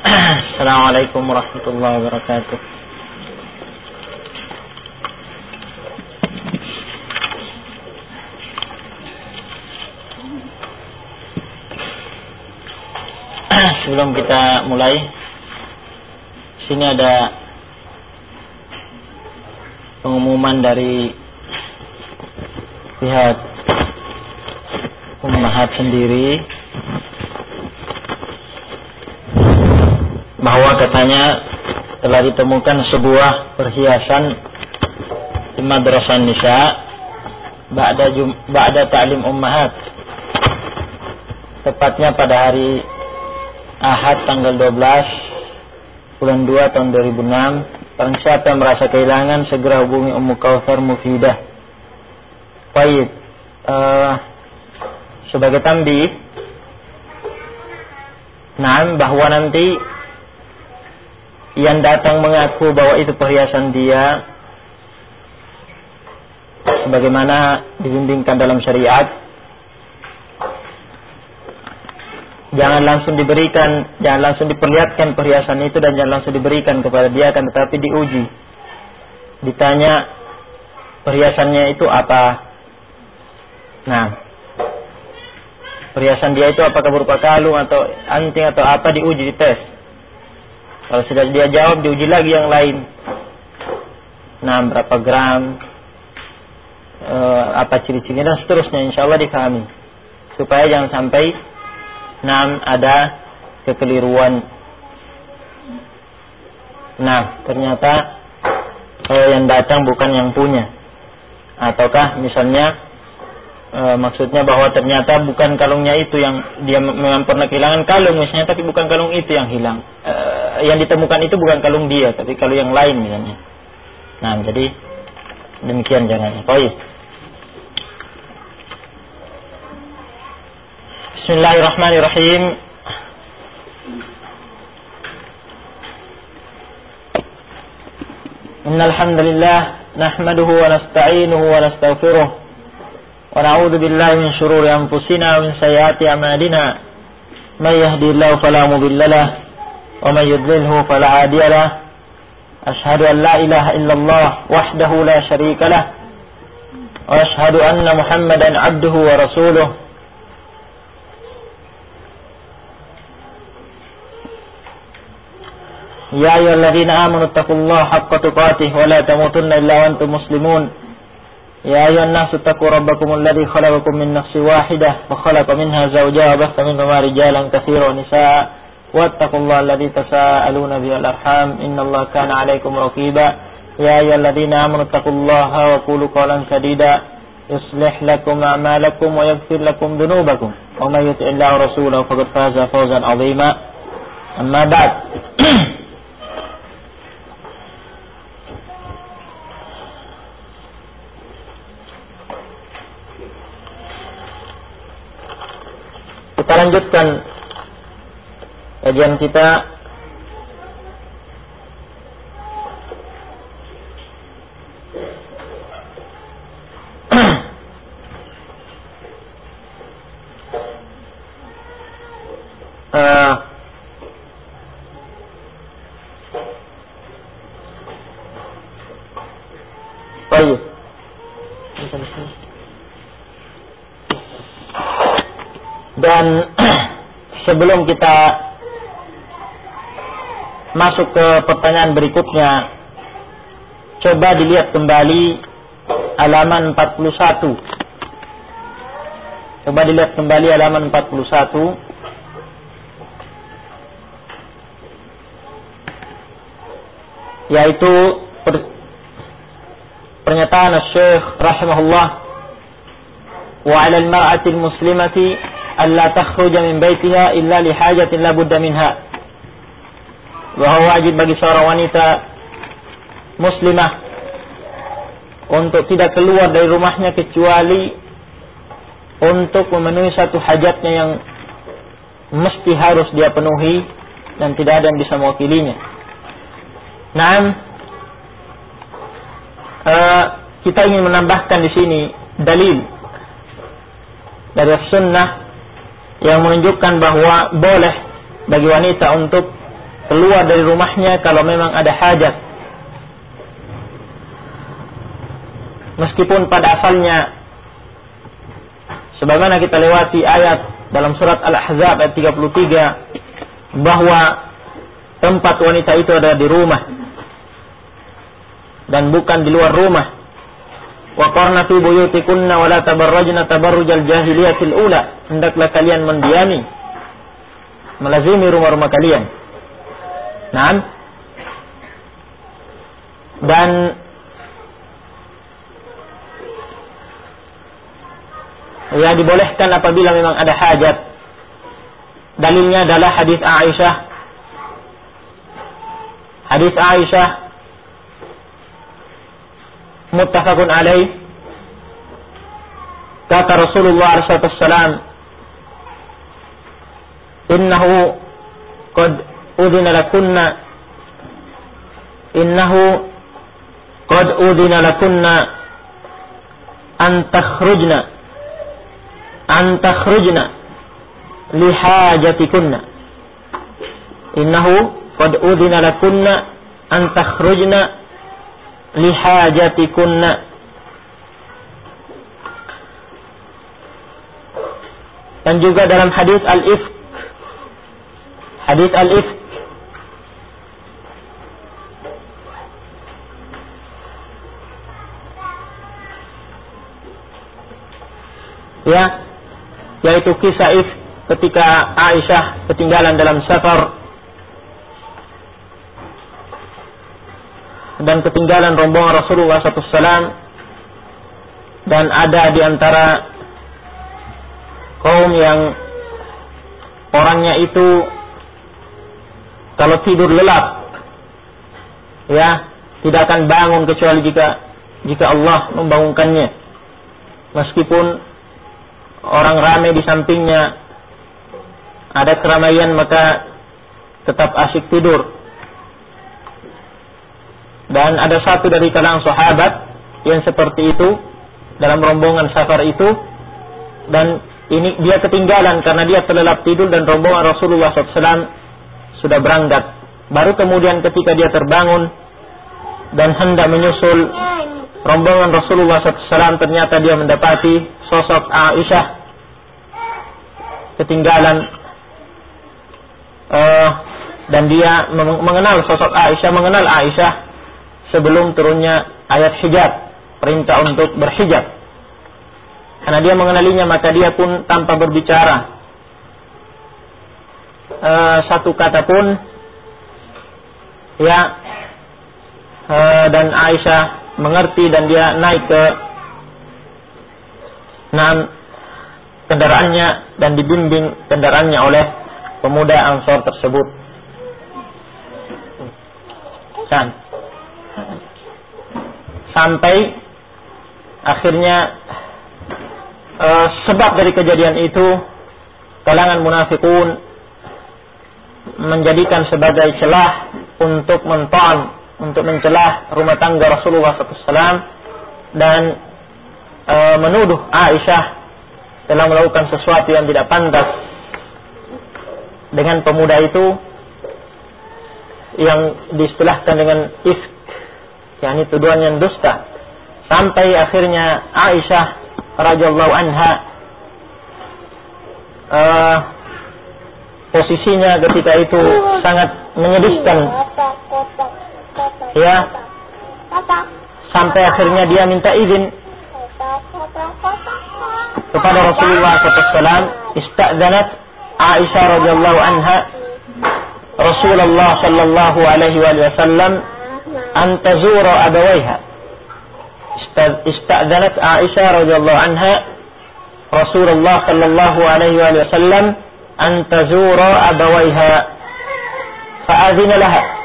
Assalamualaikum warahmatullahi wabarakatuh. Sebelum kita mulai, sini ada pengumuman dari pihak Ummahat sendiri bahwa katanya telah ditemukan sebuah perhiasan di Madrasah Nisa ba'da ta'lim Ummahat, tepatnya pada hari Ahad tanggal 12 bulan 2 tahun 2006. Barang siapa yang merasa kehilangan, segera hubungi Ummu Kautsar Mufidah. Baik, sebagai tambih, bahwa nanti yang datang mengaku bahwa itu perhiasan dia, sebagaimana dibimbingkan dalam syariat, jangan langsung diperlihatkan perhiasan itu dan jangan langsung diberikan kepada dia, akan tetapi diuji. Ditanya perhiasannya itu apa. Perhiasan dia itu apakah berupa kalung atau anting atau apa, diuji, dites. Kalau sudah dia jawab, diuji lagi yang lain. Berapa gram, apa ciri-cirinya dan seterusnya, insyaallah difahami. Supaya jangan sampai ada kekeliruan. Ternyata yang datang bukan yang punya. Ataukah misalnya maksudnya bahwa ternyata bukan kalungnya itu yang dia memang pernah kehilangan kalung misalnya, tapi bukan kalung itu yang hilang. Yang ditemukan itu bukan kalung dia, tapi kalung yang lain misalnya. Jadi demikian jangan. Baik. Bismillahirrahmanirrahim. Innal hamdalillah nahmaduhu wa nasta'inuhu wa nastaghfiruh wa na'udzu billahi min shururi anfusina wa min sayyiati a'malina. May yahdihillahu fala mudilla lahu wa may yudlilhu fala hadiya lahu. Ashhadu an la ilaha illallah wahdahu la syarika lahu wa ashhadu anna Muhammadan 'abduhu wa rasuluh. يا أيها الذين آمنوا اتقوا الله حق تقاته ولا تموتن إلا وأنتم مسلمون. يا أيها الناس اتقوا ربكم الذي خلقكم من نفس واحدة وخلق منها زوجها وبث منهما رجالا كثيرا ونساء واتقوا الله الذي تساءلون به والأرحام إن الله كان عليكم رقيبا. يا أيها الذين آمنوا اتقوا الله وقولوا قولا سديدا يصلح لكم أعمالكم ويغفر لكم ذنوبكم ومن يطع الله ورسوله فقد فاز فوزا عظيما. أما بعد. Kita lanjutkan kajian kita baik. Dan sebelum kita masuk ke pertanyaan berikutnya, coba dilihat kembali halaman 41. Coba dilihat kembali halaman 41. Yaitu pernyataan Syekh rahimahullah, wa 'ala al-mar'ati al-muslimati alla takhruja min baitiha illa li hajatin la budda minha. Bahwa wajib bagi seorang wanita muslimah untuk tidak keluar dari rumahnya kecuali untuk memenuhi satu hajatnya yang mesti harus dia penuhi dan tidak ada yang bisa mewakilinya. Kita ingin menambahkan di sini dalil dari sunnah yang menunjukkan bahwa boleh bagi wanita untuk keluar dari rumahnya kalau memang ada hajat. Meskipun pada asalnya sebagaimana kita lewati ayat dalam surat Al-Ahzab ayat 33 bahwa tempat wanita itu ada di rumah dan bukan di luar rumah. Wa qarna fi buyutikunna wa la tabarrajna tabarrujal jahiliyatil ula. Hendaklah kalian mendiami, melazimi rumah-rumah kalian. Naam. Dan ya dibolehkan apabila memang ada hajat. Dalilnya adalah hadis Aisyah. Hadis Aisyah muttafaqun alaih. Kata Rasulullah SAW, innahu qad udhina lakunna an takhrujna li hajatikunna. Innahu qad udhina lakunna an takhrujna li hajatikunna. Dan juga dalam hadis al-ifk, ya, yaitu kisah ifk ketika Aisyah ketinggalan dalam safar dan ketinggalan rombongan Rasulullah SAW, dan ada di antara kaum yang orangnya itu kalau tidur lelap, ya, tidak akan bangun kecuali jika Allah membangunkannya, meskipun orang ramai di sampingnya, ada keramaian, maka tetap asyik tidur. Dan ada satu dari kalangan sahabat yang seperti itu dalam rombongan safar itu, dan ini dia ketinggalan karena dia terlelap tidur dan rombongan Rasulullah SAW sudah berangkat. Baru kemudian ketika dia terbangun dan hendak menyusul rombongan Rasulullah SAW, ternyata dia mendapati sosok Aisyah ketinggalan, dan dia mengenal Aisyah sebelum turunnya ayat hijab, perintah untuk berhijab. Karena dia mengenalinya, maka dia pun tanpa berbicara satu kata pun, ya, dan Aisyah mengerti dan dia naik ke kendaraannya dan dibimbing kendaraannya oleh pemuda Ansor tersebut. Dan sampai akhirnya sebab dari kejadian itu kalangan munafikun menjadikan sebagai celah untuk mencelah rumah tangga Rasulullah SAW dan menuduh Aisyah telah melakukan sesuatu yang tidak pantas dengan pemuda itu yang diistilahkan dengan ifk, yakni tuduhan yang dusta. Sampai akhirnya Aisyah radhiyallahu anha posisinya ketika itu sangat menyedihkan, ya, sampai akhirnya dia minta izin kepada Rasulullah SAW. Istadzanat Aisyah radhiyallahu anha Rasulullah sallallahu alaihi wasallam an tazura abawaiha. Istadzanat Aisyah radhiyallahu anha Rasulullah sallallahu alaihi wasallam an tazura abawaiha. Fa'adhina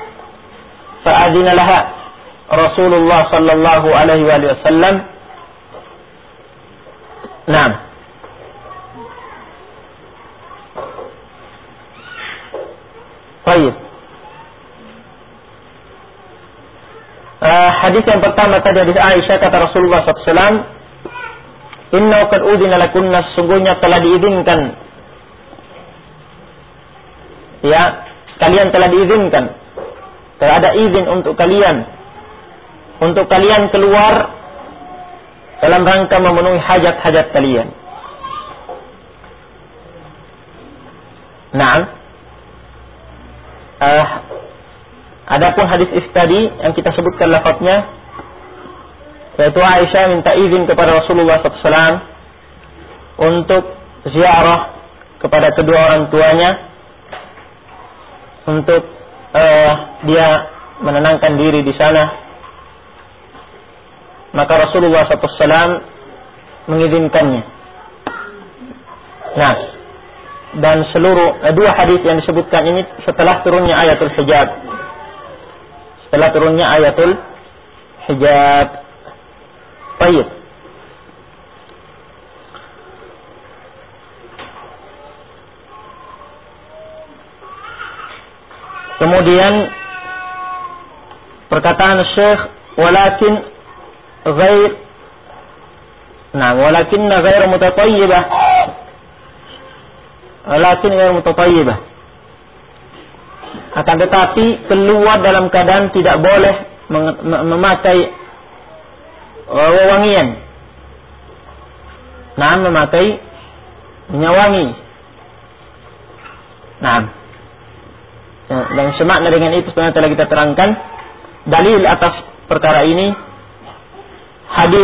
laha Rasulullah sallallahu alaihi wasallam. Naam. Baik. Hadis yang pertama tadi hadis Aisyah, kata Rasulullah SAW, inna qad udhina lakunna, sungguhnya telah diizinkan, ya, kalian telah diizinkan, telah ada izin untuk kalian keluar dalam rangka memenuhi hajat-hajat kalian. Nah, adapun hadis tadi yang kita sebutkan lafaznya, yaitu Aisyah minta izin kepada Rasulullah SAW untuk ziarah kepada kedua orang tuanya, untuk dia menenangkan diri di sana. Maka Rasulullah SAW mengizinkannya. Nah, dan seluruh dua hadis yang disebutkan ini setelah turunnya ayatul hijab. Setelah turunnya ayatul hijab. Baik. Kemudian perkataan Syekh walakin ghair mutatayyibah. Walakin ghair mutatayyibah. Akan tetapi keluar dalam keadaan tidak boleh memakai wewangian. Nah, memakai minyak wangi. Nah, dan semakna dengan itu sebenarnya telah kita terangkan dalil atas perkara ini hadis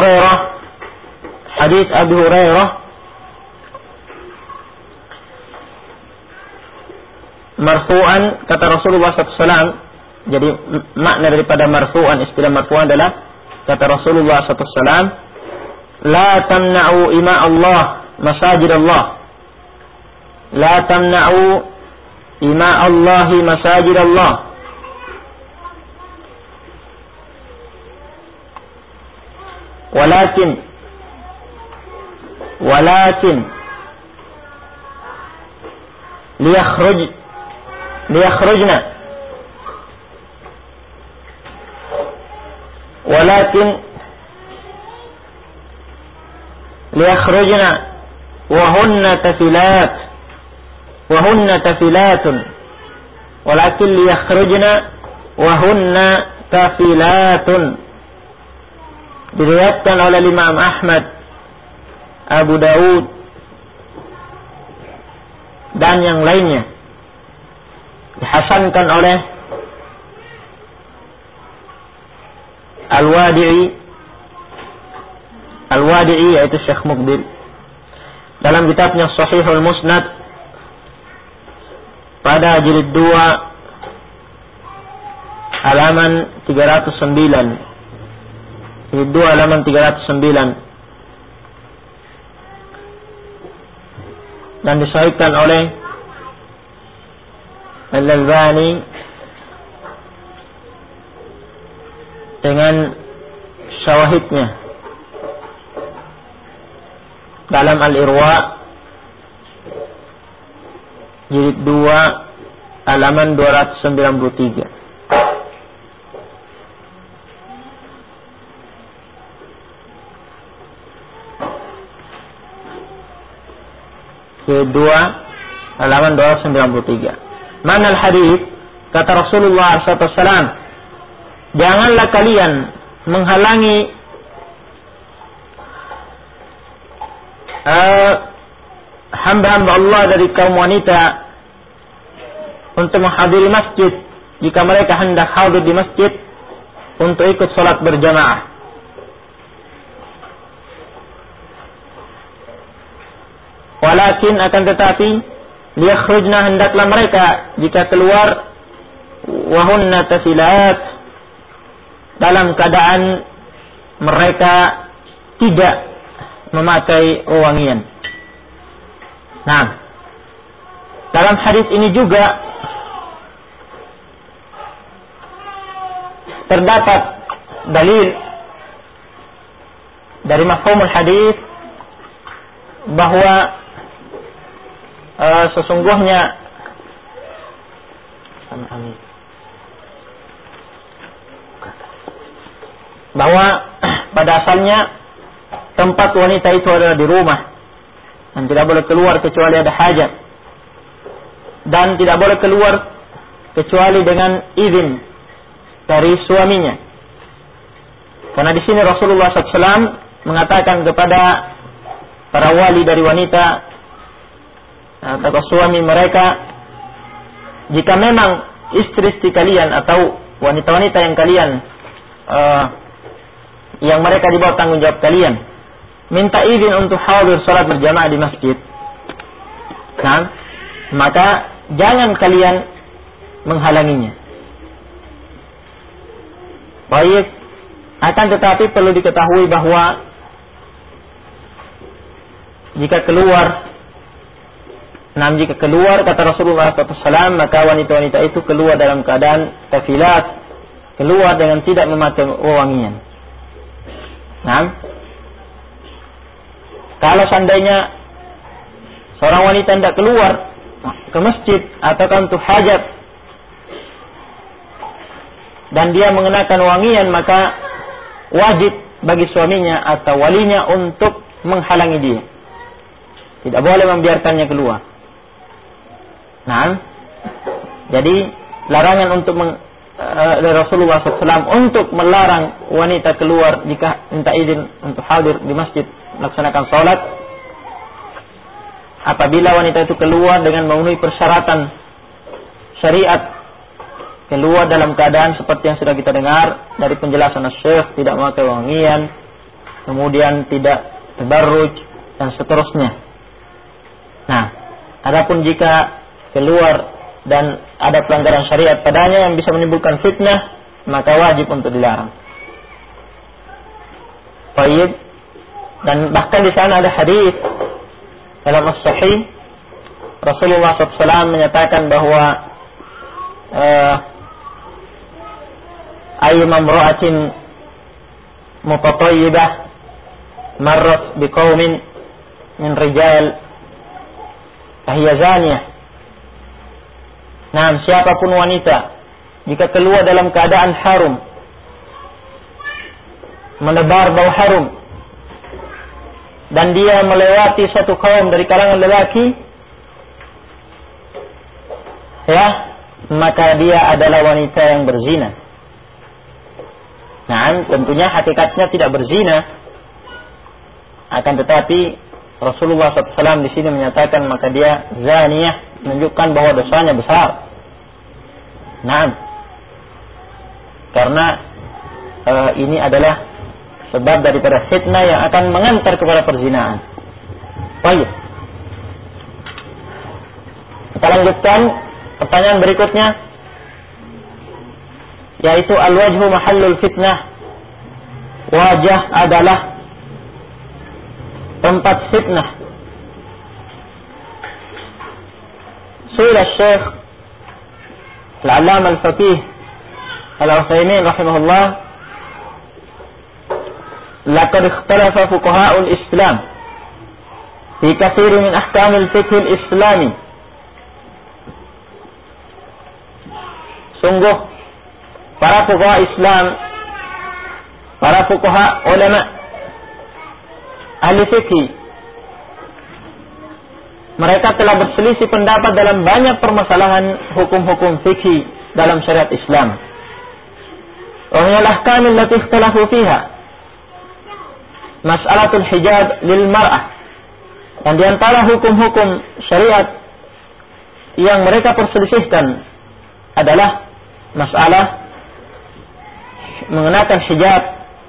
Abu Hurairah marfu'an, kata Rasulullah SAW. Jadi makna daripada marfu'an, istilah marfu'an adalah kata Rasulullah SAW, la tamna'u ima Allah masajid Allah, la tamna'u ima Allahi masajid Allah. Walakin liyakhrujna wa hunna tafilatun walakin liyakhrujna wa hunna tafilatun. Diriwayatkan oleh Imam Ahmad, Abu Daud dan yang lainnya, dihasankan oleh Al-Wadi'i yaitu Syekh Muqbil dalam kitabnya Sahihul Musnad pada jilid 2 halaman 309. Jilid 2 halaman 309. Dan disahihkan oleh Al-Albani dengan syawahidnya dalam Al-Irwa jilid 2 halaman 293. Jilid 2 halaman 293. Mana al-hadis? Kata Rasulullah SAW, janganlah kalian menghalangi hamba-hamba Allah dari kaum wanita untuk menghadiri masjid jika mereka hendak hadir di masjid untuk ikut salat berjamaah. Walakin akan tetapi liyakhrujna, hendaklah mereka jika keluar wahunna tafilat, dalam keadaan mereka tidak memakai wewangian. Nah, dalam hadis ini juga terdapat dalil dari mafhumul hadis bahwa sesungguhnya bahwa pada asalnya tempat wanita itu adalah di rumah dan tidak boleh keluar kecuali ada hajat, dan tidak boleh keluar kecuali dengan izin dari suaminya. Karena di sini Rasulullah SAW mengatakan kepada para wali dari wanita atau suami mereka, jika memang istri-istri kalian atau wanita-wanita yang kalian yang mereka di bawah tanggung jawab kalian minta izin untuk hadir salat berjamaah di masjid, nah, maka jangan kalian menghalanginya. Baik, akan tetapi perlu diketahui bahwa jika keluar kata Rasulullah SAW, maka wanita-wanita itu keluar dalam keadaan tafilat, keluar dengan tidak memakai wewangian. Nah, kalau seandainya seorang wanita tidak keluar ke masjid atau untuk hajat dan dia mengenakan wangian, maka wajib bagi suaminya atau walinya untuk menghalangi dia. Tidak boleh membiarkannya keluar. Nah, jadi larangan untuk Rasulullah SAW untuk melarang wanita keluar jika minta izin untuk hadir di masjid melaksanakan sholat, apabila wanita itu keluar dengan memenuhi persyaratan syariat, keluar dalam keadaan seperti yang sudah kita dengar dari penjelasan Syekh, tidak memakai wangian, kemudian tidak tabarruj dan seterusnya. Nah, adapun jika keluar dan ada pelanggaran syariat padanya yang bisa menimbulkan fitnah, maka wajib untuk dilarang. Baik, dan bahkan di sana ada hadis dalam as-sahih Rasulullah SAW menyatakan bahwa ayyuma imra'atin mutatayyibah marrat biqaumin min rijal fahiya zaniyah. Nah, siapapun wanita jika keluar dalam keadaan harum, menebar bau harum, dan dia melewati suatu kaum dari kalangan lelaki, ya, maka dia adalah wanita yang berzina. Nah, tentunya hakikatnya tidak berzina, akan tetapi Rasulullah SAW di sini menyatakan maka dia zaniyah, menunjukkan bahwa dosanya besar. Nah, karena ini adalah sebab daripada fitnah yang akan mengantar kepada perzinaan. Baik. Kita lanjutkan pertanyaan berikutnya, yaitu al-wajhu mahallul fitnah. Wajah adalah tempat fitnah. Suila Syekh Al-Allamah Al-Faqih Al-Utsaimin rahimahullah, laqad ikhtalafa fuqaha'ul Islam fi katsir min ahkamil fiqh al-islami. Sungguh para fuqaha Islam, para fuqaha ulama ahli fikih, mereka telah berselisih pendapat dalam banyak permasalahan hukum-hukum fikih dalam syariat Islam. Wa min al-ahkam allati ikhtalafu fiha mas'alatul hijab lil mar'ah. Dan di antara hukum-hukum syariat yang mereka perselisihkan adalah masalah mengenakan hijab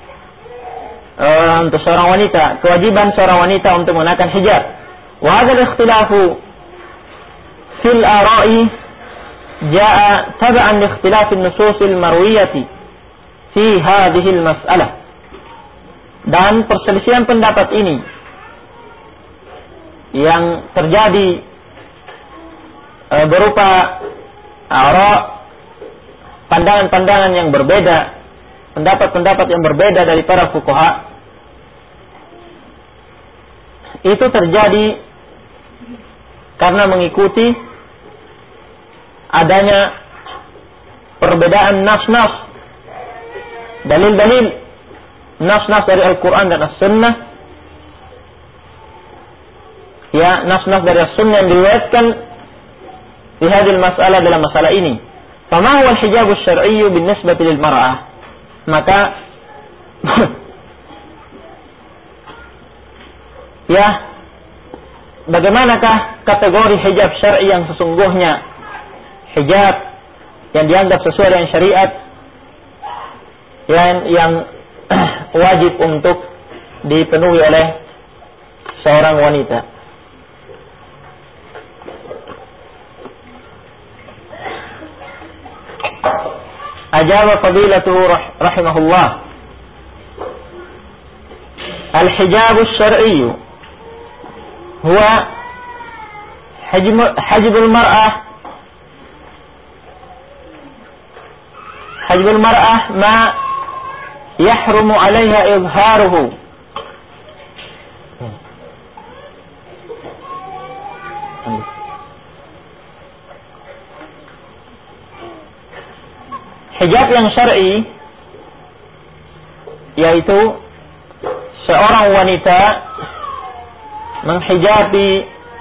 untuk seorang wanita, kewajiban seorang wanita untuk mengenakan hijab. Wa hadha al-ikhtilafu fil ara'i jaa tab'an li ikhtilaf an-nusus al-marwiyah fi hadhihi al-mas'alah. Dan perselisihan pendapat ini yang terjadi berupa ara', pandangan-pandangan yang berbeda, pendapat-pendapat yang berbeda dari para fuqaha, itu terjadi karena mengikuti adanya perbedaan nas-nas, dalil-dalil, nas-nas dari Al-Quran dan As-Sunnah, ya, nas-nas dari As-Sunnah yang diriwayatkan di hadil masalah, dalam masalah ini. Fama huwa al-hijab asy-syar'i binisbati lil mar'ah? Maka ya, bagaimanakah kategori hijab syar'i yang sesungguhnya? Hijab yang dianggap sesuai dengan syariat, yang wajib untuk dipenuhi oleh seorang wanita. Ajaba fadilatuhu rahimahullah, al-hijab asy-syar'i huwa hajbul mar'ah ma yahrumu 'alayha izharuhu. Hijab yang syar'i yaitu seorang wanita menghijabi,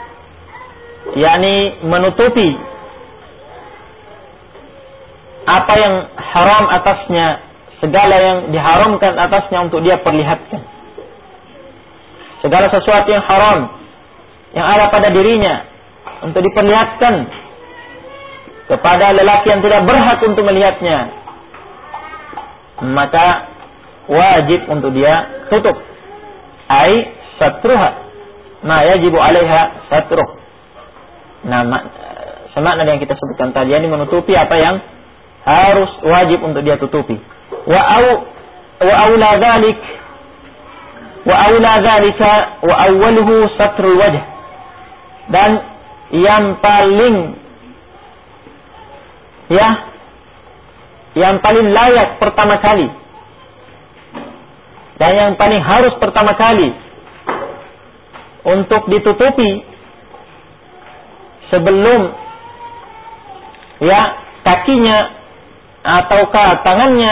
yakni menutupi apa yang haram atasnya, segala yang diharamkan atasnya untuk dia perlihatkan. Segala sesuatu yang haram yang ada pada dirinya untuk diperlihatkan kepada lelaki yang tidak berhak untuk melihatnya, maka wajib untuk dia tutup. Ai satruha ma yajibu 'alaiha satruh. Nah, semakna yang kita sebutkan tadi, ini menutupi apa yang harus wajib untuk dia tutupi. Wa aula dzalika wa awwaluhu satrul wajh. Dan yang paling layak pertama kali dan yang paling harus pertama kali untuk ditutupi sebelum kakinya ataukah tangannya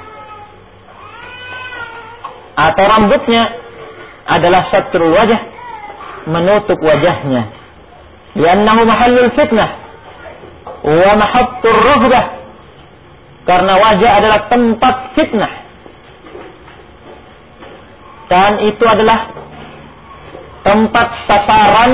atau rambutnya adalah satrul wajh, menutup wajahnya. Li'annahu mahallul fitnah wa mahattur ruhbah, karena wajah adalah tempat fitnah dan itu adalah tempat sasaran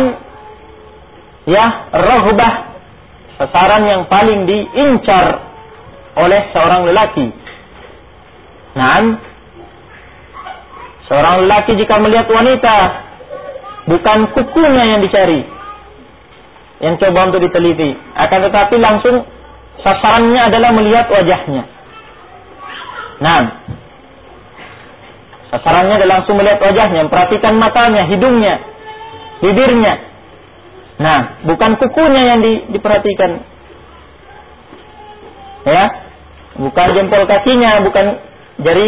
ruhbah, sasaran yang paling diincar oleh seorang lelaki. Nah, seorang lelaki jika melihat wanita, bukan kukunya yang dicari, yang coba untuk diteliti, akan tetapi langsung sasarannya adalah melihat wajahnya. Nah, sasarannya adalah langsung melihat wajahnya, memperhatikan matanya, hidungnya, bibirnya. Nah, bukan kukunya yang diperhatikan, ya, bukan jempol kakinya, bukan jari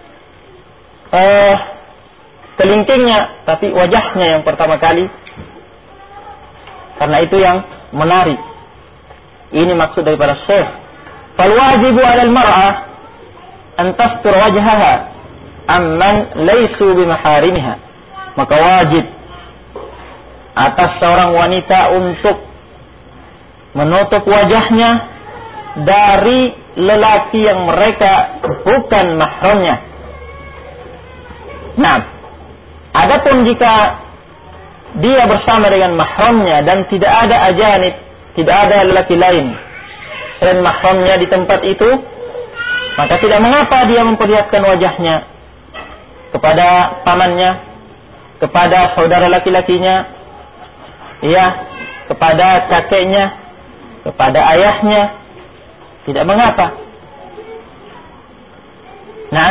kelingkingnya, tapi wajahnya yang pertama kali. Karena itu yang menarik. Ini maksud daripada Syekh. Fal wajibu 'alal mar'ah an tastur wajhaha amman laysu bimaharimiha. Maka wajib atas seorang wanita untuk menutup wajahnya dari lelaki yang mereka bukan mahramnya. Nah, adapun jika dia bersama dengan mahramnya dan tidak ada ajanib, tidak ada lelaki lain selain mahramnya di tempat itu, maka tidak mengapa dia memperlihatkan wajahnya kepada pamannya, kepada saudara laki-lakinya, kepada kakeknya, kepada ayahnya, tidak mengapa. Nah,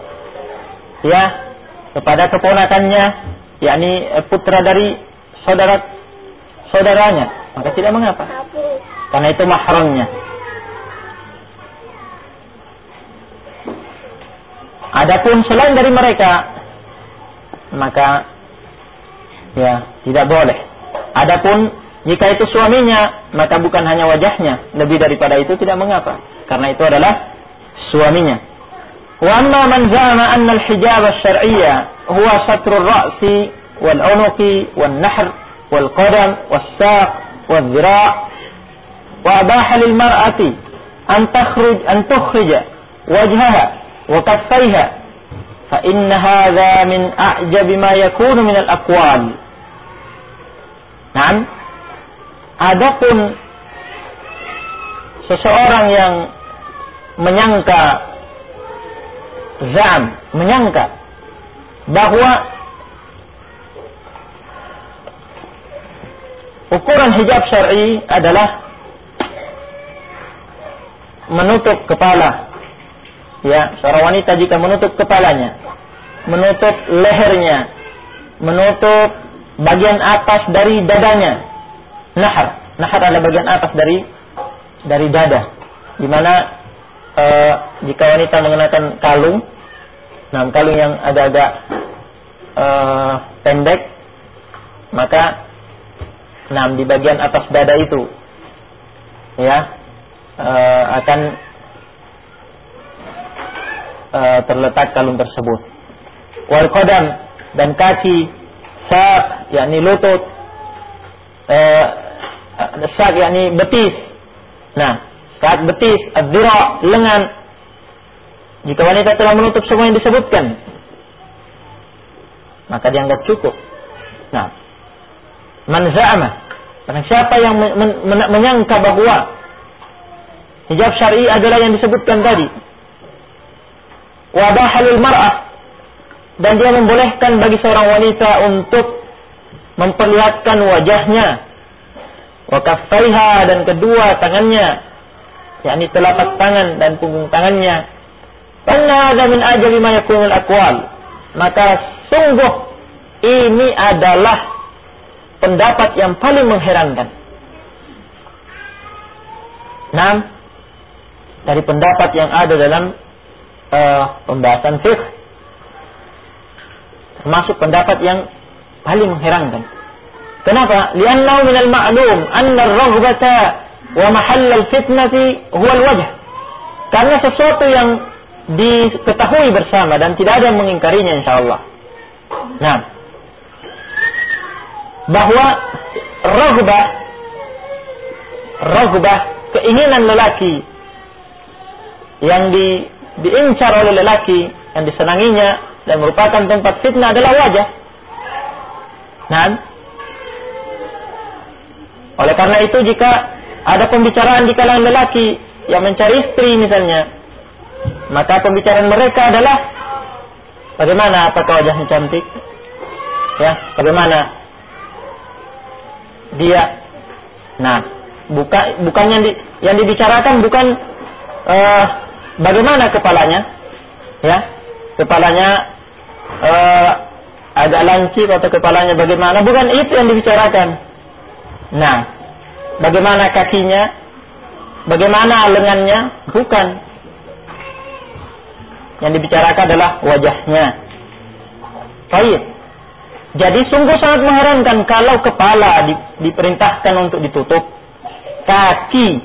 kepada keponakannya, yakni putra dari saudaranya, maka tidak mengapa, karena itu mahramnya. Adapun selain dari mereka, maka tidak boleh. Adapun jika itu suaminya, maka bukan hanya wajahnya, lebih daripada itu tidak mengapa, karena itu adalah suaminya. Wa amma man za'ama anna al-hijab asy-syar'iyya huwa satru ar-ra'si wal-'unuqi wan-nahr wal-qadam was-saq wal-dhira' wa abaha lil-mar'ati an tukhrija wajhaha wa kaffaiha fa inna hadha min a'jabi ma yakunu min al-aqwal. Naam. Adapun seseorang yang menyangka bahwa ukuran hijab syar'i adalah menutup kepala. Ya, seorang wanita jika menutup kepalanya, menutup lehernya, menutup bagian atas dari dadanya. Nahar adalah bagian atas dari dada, di mana jika wanita mengenakan kalung, kalung yang agak-agak pendek, maka di bagian atas dada itu ya akan terletak kalung tersebut. Wal qadam, dan kaki, saq yakni lutut, saq yakni betis. Saat betis, ad-dira, lengan. Jika wanita telah menutup semua yang disebutkan, maka dianggap cukup. Man za'ama, barang siapa yang menyangka bahwa hijab syar'i adalah yang disebutkan tadi, wa bahalul mar'ah, dan dia membolehkan bagi seorang wanita untuk memperlihatkan wajahnya, wa kaffaiha, dan kedua tangannya, yakni telapak tangan dan punggung tangannya, anna hadza min ajabi ma yakunul aqwal, maka sungguh ini adalah pendapat yang paling mengherankan. Dari pendapat yang ada dalam pembahasan fiqh, termasuk pendapat yang paling mengherankan. Kenapa? Li'annahu minal ma'lum anna ar-raghbata wa mahall al-fitnati huwa al-wajh. Karena sesuatu yang diketahui bersama dan tidak ada yang mengingkarinya insyaallah. Bahwa raghbah, keinginan lelaki yang diincar oleh lelaki, yang disenanginya dan merupakan tempat fitnah adalah wajah. Oleh karena itu jika ada pembicaraan di kalangan lelaki yang mencari istri misalnya, maka pembicaraan mereka adalah bagaimana, apakah wajahnya cantik? Ya, bagaimana dia? Bukan yang dibicarakan bukan bagaimana kepalanya, ya, kepalanya agak lancip atau kepalanya bagaimana, bukan itu yang dibicarakan. Bagaimana kakinya, bagaimana lengannya, bukan. Yang dibicarakan adalah wajahnya. Baik. Jadi sungguh sangat mengherankan kalau kepala diperintahkan untuk ditutup, kaki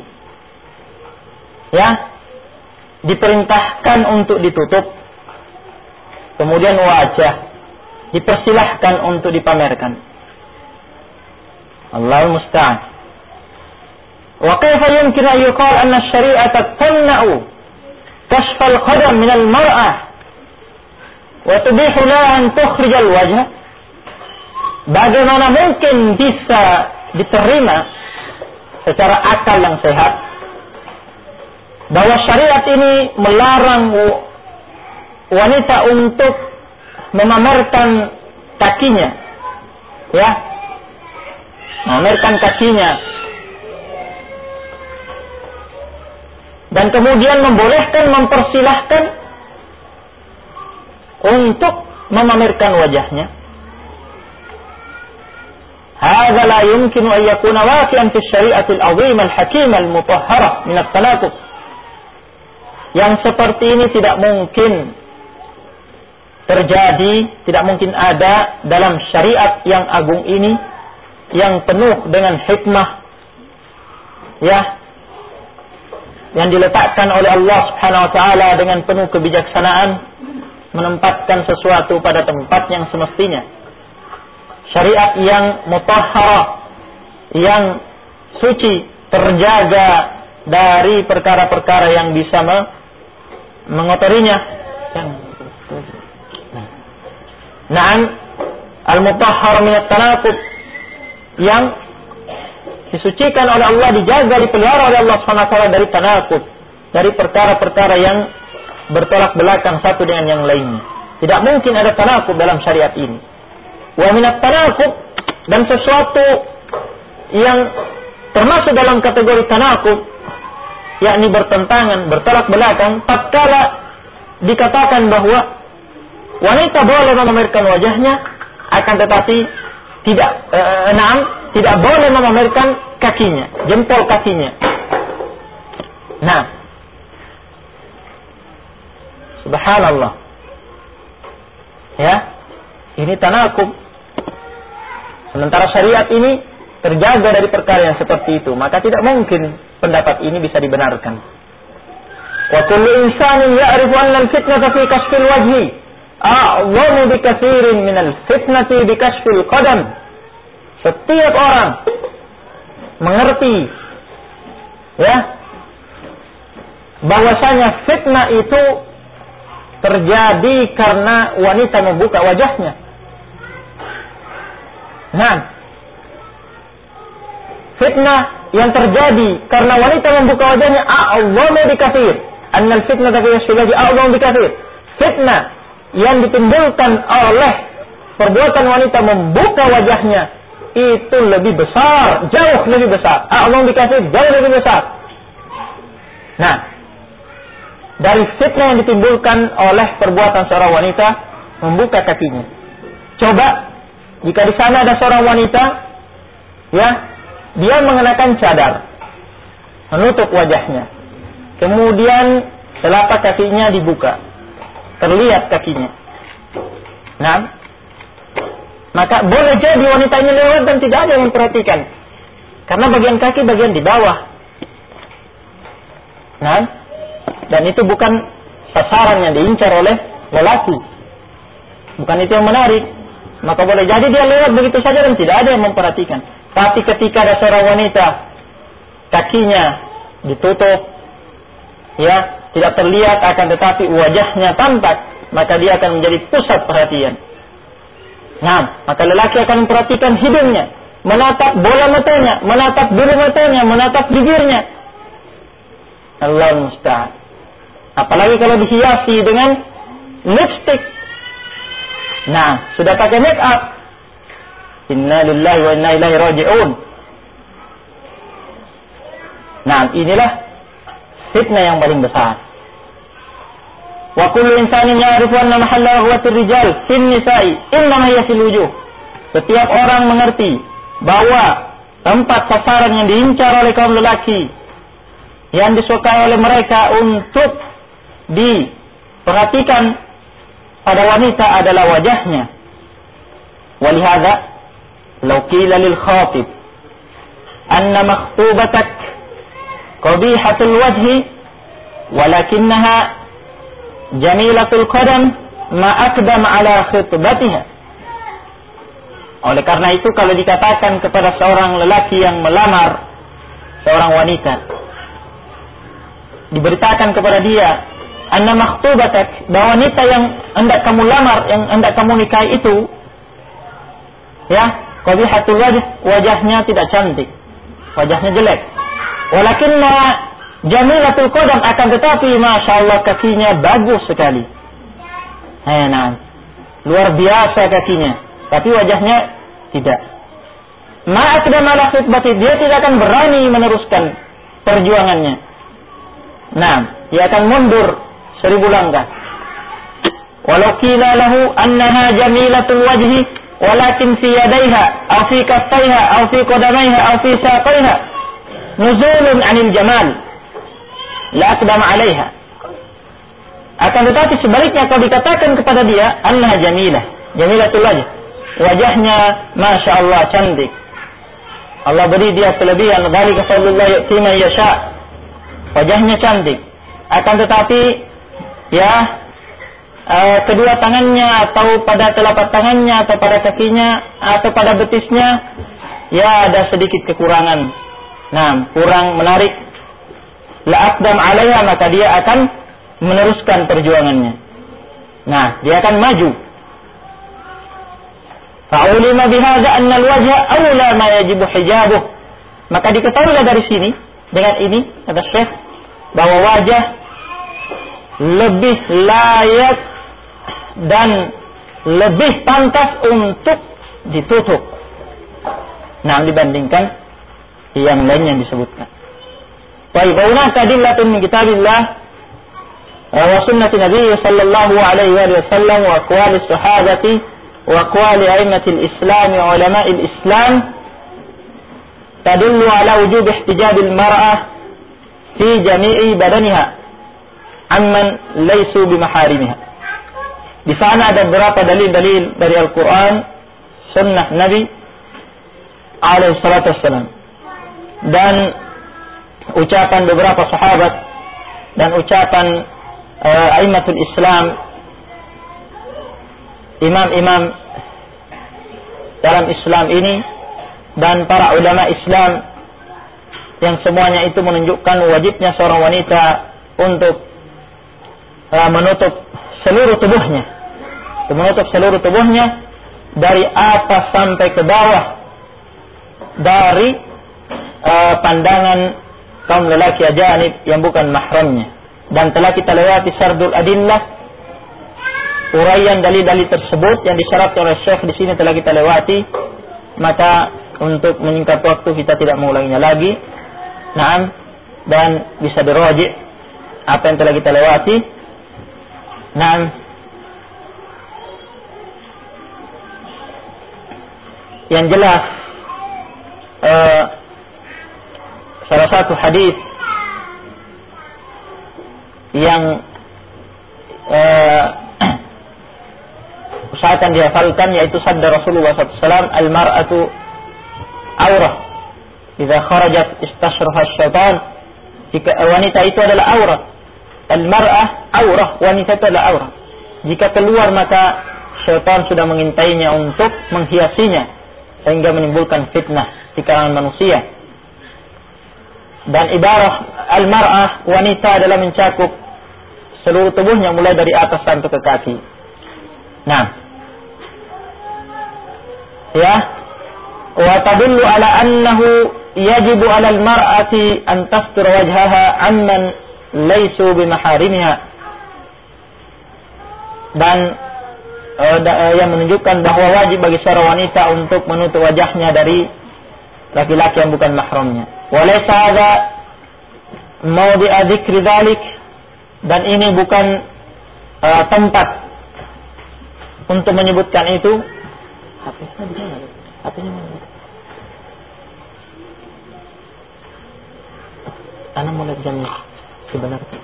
ya diperintahkan untuk ditutup, kemudian wajah dipersilahkan untuk dipamerkan. Allahul musta'an. Wa kaifa yumkin an yuqal anna asy-syari'ata tamna'u kashf al-qadam min al-mar'ah wa tubihu laha an tukhrij al-wajh? Bagaimana mungkin bisa diterima secara akal yang sehat bahwa syariat ini melarang wanita untuk memamerkan kakinya, ya, memamerkan kakinya, dan kemudian mempersilahkan untuk memamerkan wajahnya. Hadza la yumkinu an yakuna waqi'an fi syari'ati al-'azimah al-hakimah al-mutahharah min at-tanaqub. Yang seperti ini tidak mungkin terjadi, tidak mungkin ada dalam syariat yang agung ini, yang penuh dengan hikmah, ya, yang diletakkan oleh Allah Subhanahu wa taala dengan penuh kebijaksanaan, menempatkan sesuatu pada tempat yang semestinya. Syariat yang mutahharah, yang suci, terjaga dari perkara-perkara yang bisa mengotorinya. Na'am, al-mutahhar min at-tanaqub, yang disucikan oleh Allah, dijaga, dipelihara oleh Allah SWT dari tanaqub, dari perkara-perkara yang bertolak belakang satu dengan yang lainnya. Tidak mungkin ada tanaqub dalam syariat ini. Wa min at-tanaqub, dan sesuatu yang termasuk dalam kategori tanaqub, yakni bertentangan, bertolak belakang, tatkala dikatakan bahwa wanita boleh memamerkan wajahnya, akan tetapi tidak boleh memamerkan kakinya, jempol kakinya. Nah, subhanallah. Ya, ini tanaqub. Sementara syariat ini terjaga dari perkara yang seperti itu, maka tidak mungkin pendapat ini bisa dibenarkan. Wa kullu insanin ya'rifu anna al-fitnata fi kashfil wajhi a'zamu bi katsirin min al-fitnati bi kashfil qadam. Setiap orang mengerti, ya, bahwasanya fitnah itu terjadi karena wanita membuka wajahnya. Nah, fitnah yang terjadi karena wanita membuka wajahnya a'zamu bi katsir. Annal fitnata fi kashfil wajhi a'zamu bi katsir. Fitnah yang ditimbulkan oleh perbuatan wanita membuka wajahnya itu lebih besar, jauh lebih besar. A'zamu bi katsir, jauh lebih besar. Nah, dari fitnah yang ditimbulkan oleh perbuatan seorang wanita membuka kakinya. Coba jika di sana ada seorang wanita, ya, dia mengenakan cadar, menutup wajahnya, kemudian telapak kakinya dibuka, terlihat kakinya. Nah, maka boleh jadi wanita ini lewat dan tidak ada yang memperhatikan, karena bagian kaki bagian di bawah. Nah, dan itu bukan sasaran yang diincar oleh lelaki, bukan itu yang menarik. Maka boleh jadi dia lewat begitu saja dan tidak ada yang memperhatikan. Tapi ketika ada seorang wanita kakinya ditutup, ya, tidak terlihat, akan tetapi wajahnya tampak, maka dia akan menjadi pusat perhatian. Nah, maka lelaki akan memperhatikan hidungnya, menatap bola matanya, menatap bulu matanya, menatap bibirnya. Allah musta'an. Apalagi kalau dihiasi dengan lipstick. Nah, sudah pakai make up. Inna lillahi wa inna ilaihi raji'un. Nah, inilah fitnah yang paling besar. Wa kullu insanin ya'rifu anna mahalla raghbatir rijal fin nisa'i innama hiya fil wujuh. Setiap orang mengerti bahwa tempat sasaran yang diincar oleh kaum lelaki, yang disukai oleh mereka untuk diperhatikan pada wanita adalah wajahnya. Walihada law qila lil khatib anna makhtubatak qabihatul wajhi walakinnaha jamilatul qadam ma aqdam ala khitbatiha. Oleh karena itu, kalau dikatakan kepada seorang lelaki yang melamar seorang wanita, diberitakan kepada dia anna makhtubatak, bahwa wanita yang hendak kamu lamar, yang hendak kamu nikahi itu, ya, qabihatul wajh, wajahnya tidak cantik, wajahnya jelek. Walakinna jamilatul qadam, akan tetapi masya Allah kakinya bagus sekali. Nah, luar biasa kakinya, tapi wajahnya tidak. Ma aqdam ala khitbati, dia tidak akan berani meneruskan perjuangannya. Nah, dia akan mundur 1000 langkah. Walau qila lahu annaha jamilatul wajhi walakin fi yadayha aw fi kaffayha aw fi qadamayha aw fi saqayha nuzulun 'anil jamal la aqdama 'alayha. Akan tetapi sebaliknya, kalau dikatakan kepada dia annaha jamilatul wajh, wajahnya masya Allah cantik, Allah beri dia kelebihan, dzalika fadlullah yu'ti man yasha, wajahnya cantik, akan tetapi ya, kedua tangannya atau pada telapak tangannya atau pada kakinya atau pada betisnya, ya, ada sedikit kekurangan. Nah, kurang menarik, la aqdam 'alaiha, maka dia akan meneruskan perjuangannya. Nah, dia akan maju. Fa'ulima bihadza anna al-wajha awla ma yajibu hijabuh. Maka diketahuilah dari sini, dengan ini kata Syekh, bahwa wajah lebih layak dan lebih pantas untuk ditutup. Nah, dibandingkan yang lain yang disebutkan. Baik, hunaka adillatun min kitabillah wa sunnati Nabi sallallahu alaihi wasallam wa aqwali sahabati wa aqwali a'immatil Islam wa ulama'il Islam tadullu ala wujub ihtijabil mar'ah fi jami'i badaniha amman laysu bimaharimiha. Di sana ada beberapa dalil-dalil dari Al-Quran, sunnah Nabi alaihi salatu wassalam, dan ucapan beberapa sahabat dan ucapan a'immatul Islam, imam-imam dalam Islam ini, dan para ulama Islam, yang semuanya itu menunjukkan wajibnya seorang wanita untuk menutup seluruh tubuhnya dari atas sampai ke bawah dari pandangan kaum lelaki ajanib yang bukan mahramnya. Dan telah kita lewati sardul adillah, uraian dalil-dalil tersebut yang disyaratkan oleh Syekh di sini telah kita lewati. Maka untuk menyingkat waktu kita tidak mengulanginya lagi. Naam, dan bisa dirajih apa yang telah kita lewati. Naam. Yang jelas salah satu hadis yang usahakan dihafalkan, yaitu sabda Rasulullah SAW, al-mar'atu aurah idza kharajat istashraha syaitan. Jika wanita itu adalah aurah, al-mar'ah aurah, wanita itu adalah aurah. Jika keluar maka syaitan sudah mengintainya untuk menghiasinya sehingga menimbulkan fitnah di kalangan manusia. Dan ibarah al-mar'ah, wanita, adalah mencakup seluruh tubuhnya mulai dari atas sampai ke kaki. Nah, ya, wa tadullu ala annahu yajibu 'ala al-mar'ati an tastur wajhaha amman laysu bimaharimiha. Dan yang menunjukkan bahwa wajib bagi seorang wanita untuk menutup wajahnya dari laki-laki yang bukan mahramnya. Walaysa hadza mawdi'a dzikri dzalik, dan ini bukan tempat untuk menyebutkan itu. HP-nya mana? Ana mulai jamnya sebenarnya.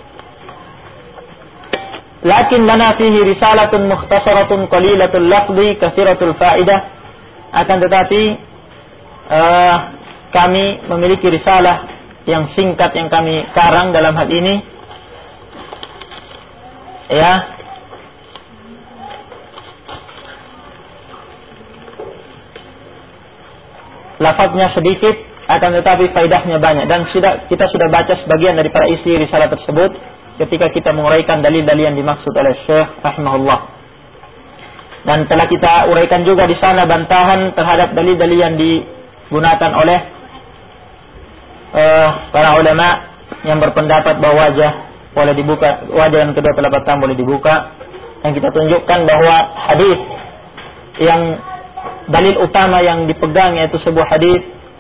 Lakin lana fihi risalatun mukhtasaratun qalilatul lafzi katsiratul faidah. Akan tetapi kami memiliki risalah yang singkat yang kami karang dalam hal ini, ya. Lafaznya sedikit, akan tetapi faedahnya banyak, dan kita sudah baca sebagian dari para isi risalah tersebut ketika kita menguraikan dalil-dalil yang dimaksud oleh Syekh rahimahullah. Dan telah kita uraikan juga di sana bantahan terhadap dalil-dalil yang digunakan oleh para ulama yang berpendapat bahwa wajah boleh dibuka, wajah yang kedua telapak tangan boleh dibuka. Dan kita tunjukkan bahwa hadis yang dalil utama yang dipegang yaitu sebuah hadis.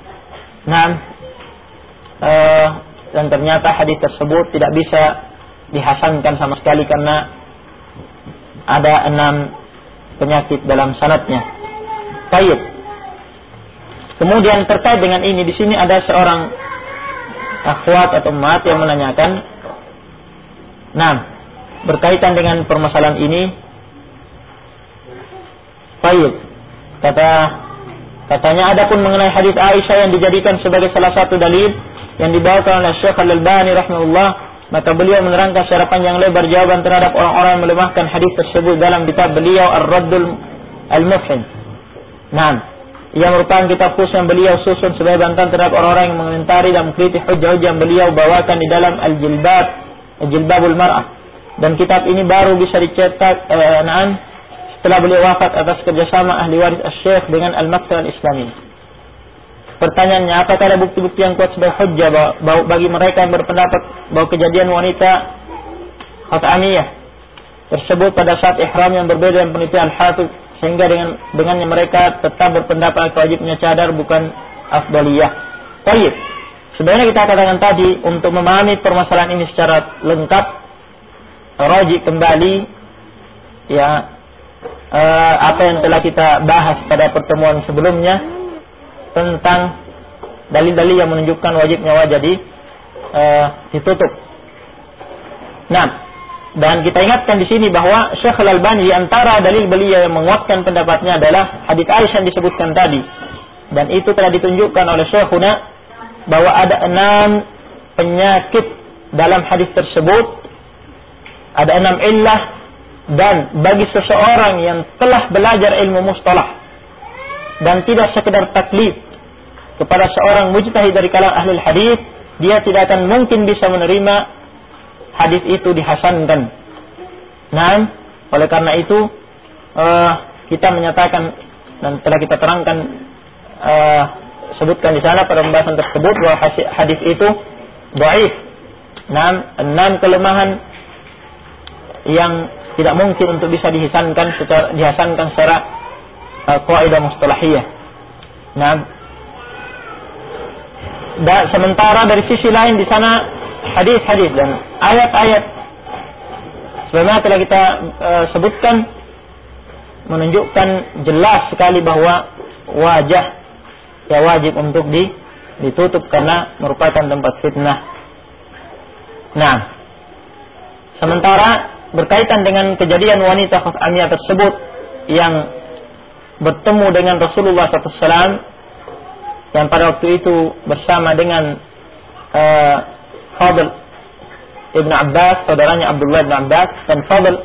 Dan ternyata hadis tersebut tidak bisa dihasankan sama sekali karena ada 6 penyakit dalam sanadnya. Baik. Kemudian terkait dengan ini, di sini ada seorang akhwat atau umat yang menanyakan, berkaitan dengan permasalahan ini. Baik. Katanya adapun mengenai hadis Aisyah yang dijadikan sebagai salah satu dalil yang dibawakan oleh Syekh Al-Albani rahimahullah, maka beliau menerangkan secara panjang lebar jawaban terhadap orang-orang yang melemahkan hadis tersebut dalam kitab beliau Ar-Raddul Al-Mufhim. yang merupakan kitab khusus yang beliau susun sebagai bantahan terhadap orang-orang yang mengomentari dan mengkritik hujah-hujah yang beliau bawakan di dalam Al-Jilbabul Mar'ah. Dan kitab ini baru bisa dicetak setelah beliau wafat atas kerjasama ahli waris Asy-Syaikh dengan Al-Maktab Al-Islami. Pertanyaannya, apakah ada bukti-bukti yang kuat sebagai hujjah bagi mereka yang berpendapat bahwa kejadian wanita Khat'amiyah tersebut pada saat ihram yang berbeda dengan penelitian Al-Hafidz, sehingga dengannya mereka tetap berpendapat wajibnya cadar bukan afdaliyah. Baik. Sebenarnya kita katakan tadi, untuk memahami permasalahan ini secara lengkap, raji kembali ya apa yang telah kita bahas pada pertemuan sebelumnya tentang dalil-dalil yang menunjukkan wajibnya wajah ditutup. Nah, dan kita ingatkan di sini bahwa Syekh Al-Albani di antara dalil beliau yang menguatkan pendapatnya adalah hadits Aisyah yang disebutkan tadi. Dan itu telah ditunjukkan oleh Syekhuna bahwa ada 6 penyakit dalam hadis tersebut. Ada 6 illah, dan bagi seseorang yang telah belajar ilmu mustalah dan tidak sekedar taklid kepada seorang mujtahid dari kalangan ahli hadis, dia tidak akan mungkin bisa menerima hadis itu dihasankan. Nah, oleh karena itu kita menyatakan dan telah kita terangkan sebutkan di sana pada pembahasan tersebut bahwa hadis itu dhaif. 6 kelemahan yang tidak mungkin untuk bisa dihasankan secara kaidah mustalahiyah. Nah, sementara dari sisi lain di sana hadis-hadis dan ayat-ayat sebagaimana telah kita sebutkan menunjukkan jelas sekali bahwa wajah ya wajib untuk ditutup karena merupakan tempat fitnah. Nah, sementara berkaitan dengan kejadian wanita Khat'amiyah tersebut yang bertemu dengan Rasulullah SAW yang pada waktu itu bersama dengan Fadl Ibn Abbas, saudaranya Abdullah Ibn Abbas, dan Fadl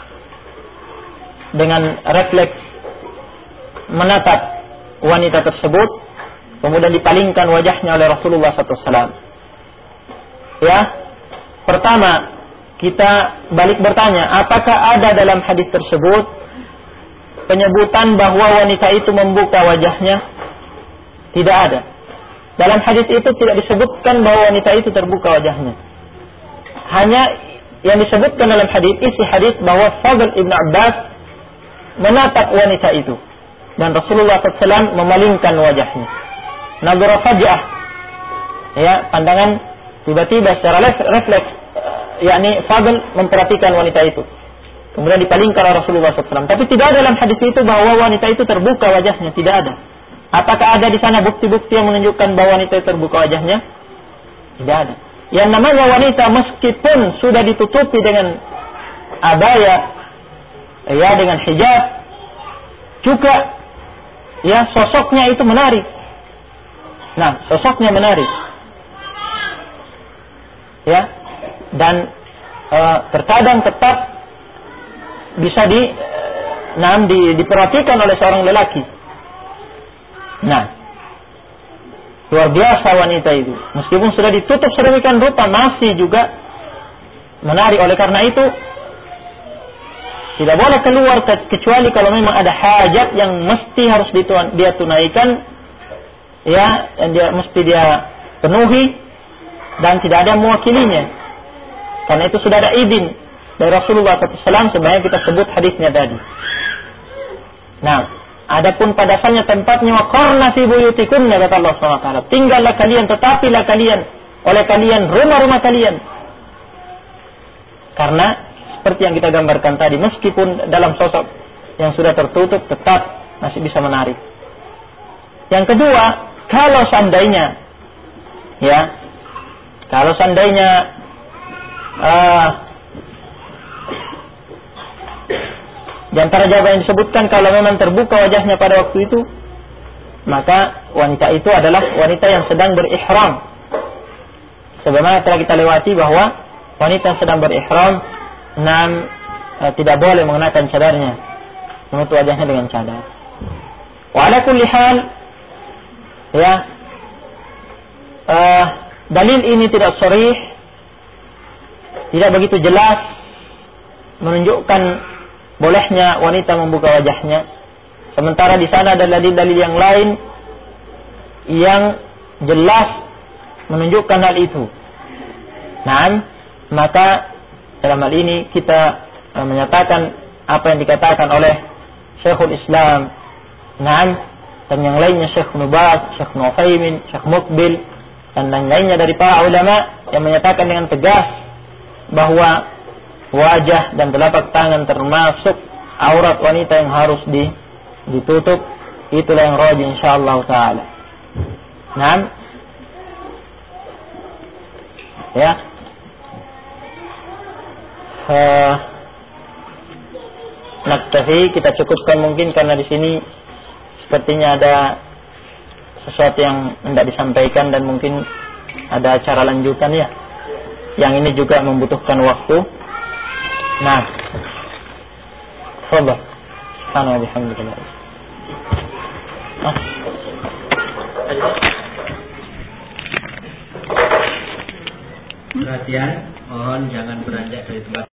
dengan refleks menatap wanita tersebut, kemudian dipalingkan wajahnya oleh Rasulullah SAW. Ya, pertama kita balik bertanya, apakah ada dalam hadis tersebut penyebutan bahwa wanita itu membuka wajahnya? Tidak ada. Dalam hadis itu tidak disebutkan bahwa wanita itu terbuka wajahnya. Hanya yang disebutkan dalam hadis, isi hadis bahwa Fadl Ibn Abbas menatap wanita itu dan Rasulullah SAW memalingkan wajahnya. Nadhara faj'ah, ya, pandangan tiba-tiba secara refleks, yakni Fadl memperhatikan wanita itu, kemudian dipalingkan oleh Rasulullah SAW. Tapi tidak ada dalam hadis itu bahwa wanita itu terbuka wajahnya, tidak ada. Apakah ada di sana bukti-bukti yang menunjukkan bahwa wanita itu terbuka wajahnya? Tidak ada. Yang namanya wanita meskipun sudah ditutupi dengan abaya, ya, dengan hijab, juga ya sosoknya itu menarik. Nah, sosoknya menarik. Ya. Dan terkadang tetap bisa diperhatikan oleh seorang lelaki. Nah, luar biasa wanita itu. Meskipun sudah ditutup sedemikian rupa, masih juga menarik. Oleh karena itu, tidak boleh keluar kecuali kalau memang ada hajat yang mesti harus dia tunaikan, ya, dan mesti dia penuhi, dan tidak ada mewakilinya. Karena itu sudah ada izin dari Rasulullah SAW sebenarnya kita sebut hadisnya tadi. Nah, adapun pada asalnya tempatnya waqarna fi buyutikunna, kata Allah SWT. Tinggallah kalian, tetapilah kalian oleh kalian rumah-rumah kalian. Karena seperti yang kita gambarkan tadi, meskipun dalam sosok yang sudah tertutup tetap masih bisa menarik. Yang kedua, kalau seandainya di antara jawaban yang disebutkan, kalau memang terbuka wajahnya pada waktu itu, maka wanita itu adalah wanita yang sedang berihram. Sebagaimana telah kita lewati bahwa wanita yang sedang berihram tidak boleh mengenakan cadarnya, menutup wajahnya dengan cadar. Wa ala kulli hal, Ya. Dalil ini tidak sharih, tidak begitu jelas menunjukkan bolehnya wanita membuka wajahnya. Sementara di sana ada dalil-dalil yang lain yang jelas menunjukkan hal itu. Nah, maka dalam hal ini kita menyatakan apa yang dikatakan oleh Syekhul Islam, dan yang lainnya Syekh Ibnu Baz, Syekh Ibnu Utsaimin, Syekh Muqbil, dan lain-lainnya dari para ulama yang menyatakan dengan tegas bahwa wajah dan telapak tangan termasuk aurat wanita yang harus ditutup. Itulah yang rajih insyaallah taala. Ya. Naktafi, kita cukupkan mungkin karena di sini sepertinya ada sesuatu yang hendak disampaikan dan mungkin ada acara lanjutan ya. Yang ini juga membutuhkan waktu. Nah, coba. Subhanallah bihamdillah. Perhatian, mohon jangan beranjak dari tempat.